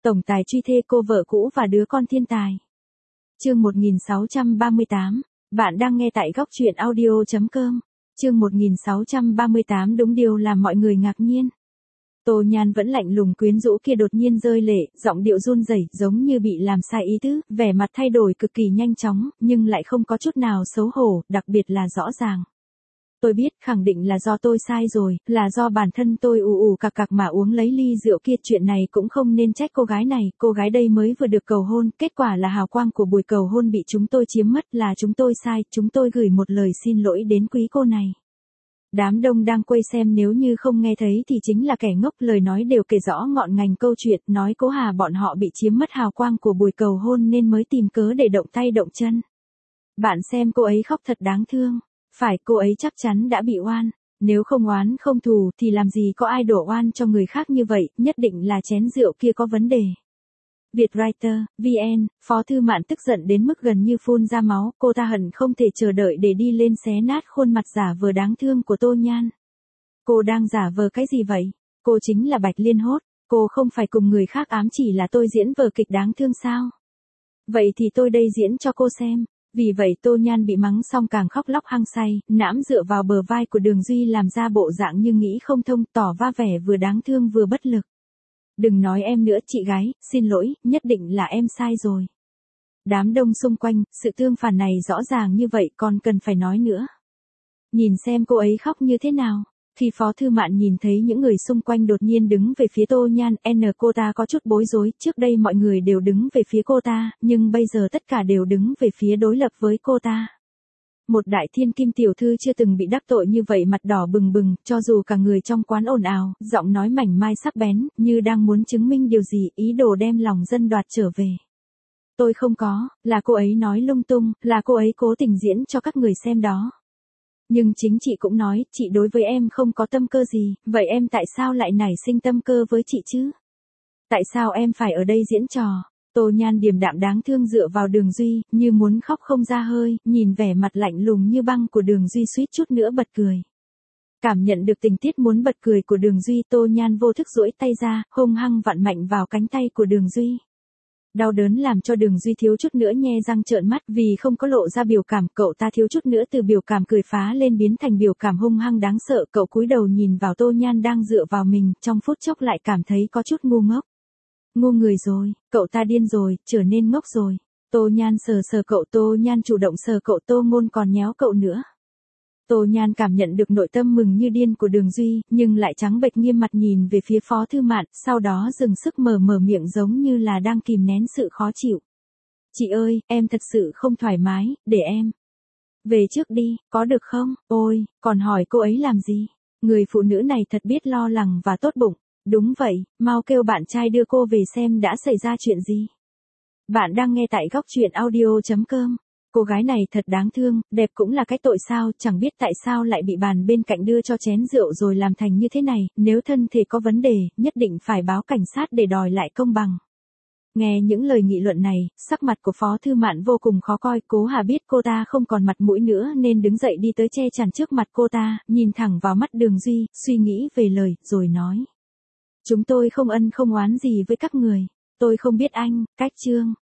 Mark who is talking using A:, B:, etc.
A: Tổng tài truy thê cô vợ cũ và đứa con thiên tài. Chương 1638, bạn đang nghe tại góc truyện audio.com. Chương 1638 đúng điều làm mọi người ngạc nhiên. Tô Nhan vẫn lạnh lùng quyến rũ kia đột nhiên rơi lệ, giọng điệu run rẩy giống như bị làm sai ý tứ, vẻ mặt thay đổi cực kỳ nhanh chóng, nhưng lại không có chút nào xấu hổ, đặc biệt là rõ ràng. Tôi biết khẳng định là do tôi sai rồi, là do bản thân tôi ù cặc mà uống lấy ly rượu kia, chuyện này cũng không nên trách cô gái này, cô gái đây mới vừa được cầu hôn, kết quả là hào quang của buổi cầu hôn bị chúng tôi chiếm mất, là chúng tôi sai, chúng tôi gửi một lời xin lỗi đến quý cô này. Đám đông đang quay xem nếu như không nghe thấy thì chính là kẻ ngốc, lời nói đều kể rõ ngọn ngành câu chuyện, nói cố Hà bọn họ bị chiếm mất hào quang của buổi cầu hôn nên mới tìm cớ để động tay động chân. Bạn xem cô ấy khóc thật đáng thương. Phải, cô ấy chắc chắn đã bị oan. Nếu không oán không thù thì làm gì có ai đổ oan cho người khác như vậy, nhất định là chén rượu kia có vấn đề. Vietwriter, VN, Phó Thư Mạn tức giận đến mức gần như phun ra máu, cô ta hận không thể chờ đợi để đi lên xé nát khuôn mặt giả vờ đáng thương của Tô Nhan. Cô đang giả vờ cái gì vậy? Cô chính là Bạch Liên Hốt, cô không phải cùng người khác ám chỉ là tôi diễn vở kịch đáng thương sao? Vậy thì tôi đây diễn cho cô xem. Vì vậy Tô Nhan bị mắng xong càng khóc lóc hăng say, nãm dựa vào bờ vai của Đường Duy làm ra bộ dạng như nghĩ không thông, tỏ va vẻ vừa đáng thương vừa bất lực. Đừng nói em nữa chị gái, xin lỗi, nhất định là em sai rồi. Đám đông xung quanh, sự tương phản này rõ ràng như vậy còn cần phải nói nữa. Nhìn xem cô ấy khóc như thế nào. Khi Phó Thư Mạn nhìn thấy những người xung quanh đột nhiên đứng về phía Tô Nhan, cô ta có chút bối rối, trước đây mọi người đều đứng về phía cô ta, nhưng bây giờ tất cả đều đứng về phía đối lập với cô ta. Một đại thiên kim tiểu thư chưa từng bị đắc tội như vậy mặt đỏ bừng bừng, cho dù cả người trong quán ồn ào, giọng nói mảnh mai sắc bén, như đang muốn chứng minh điều gì, ý đồ đem lòng dân đoạt trở về. Tôi không có, là cô ấy nói lung tung, là cô ấy cố tình diễn cho các người xem đó. Nhưng chính chị cũng nói, chị đối với em không có tâm cơ gì, vậy em tại sao lại nảy sinh tâm cơ với chị chứ? Tại sao em phải ở đây diễn trò? Tô Nhan điềm đạm đáng thương dựa vào Đường Duy, như muốn khóc không ra hơi, nhìn vẻ mặt lạnh lùng như băng của Đường Duy suýt chút nữa bật cười. Cảm nhận được tình tiết muốn bật cười của Đường Duy, Tô Nhan vô thức duỗi tay ra, hung hăng vặn mạnh vào cánh tay của Đường Duy. Đau đớn làm cho Đường Duy thiếu chút nữa nhe răng trợn mắt, vì không có lộ ra biểu cảm, cậu ta thiếu chút nữa từ biểu cảm cười phá lên biến thành biểu cảm hung hăng đáng sợ, cậu cúi đầu nhìn vào Tô Nhan đang dựa vào mình, trong phút chốc lại cảm thấy có chút ngu ngốc. Ngu người rồi, cậu ta điên rồi, trở nên ngốc rồi. Tô Nhan sờ cậu, Tô Nhan chủ động sờ cậu, Tô Ngôn còn nhéo cậu nữa. Tô Nhan cảm nhận được nội tâm mừng như điên của Đường Duy, nhưng lại trắng bệch nghiêm mặt nhìn về phía Phó Thư Mạn, sau đó dừng sức mở miệng giống như là đang kìm nén sự khó chịu. Chị ơi, em thật sự không thoải mái, để em về trước đi, có được không? Ôi, còn hỏi cô ấy làm gì? Người phụ nữ này thật biết lo lắng và tốt bụng. Đúng vậy, mau kêu bạn trai đưa cô về xem đã xảy ra chuyện gì. Bạn đang nghe tại góc truyện audio.com. Cô gái này thật đáng thương, đẹp cũng là cái tội sao, chẳng biết tại sao lại bị bàn bên cạnh đưa cho chén rượu rồi làm thành như thế này, nếu thân thể có vấn đề, nhất định phải báo cảnh sát để đòi lại công bằng. Nghe những lời nghị luận này, sắc mặt của Phó Thư Mạn vô cùng khó coi, Cố Hà biết cô ta không còn mặt mũi nữa nên đứng dậy đi tới che chắn trước mặt cô ta, nhìn thẳng vào mắt Đường Duy, suy nghĩ về lời, rồi nói. Chúng tôi không ân không oán gì với các người, tôi không biết anh, cách Trương.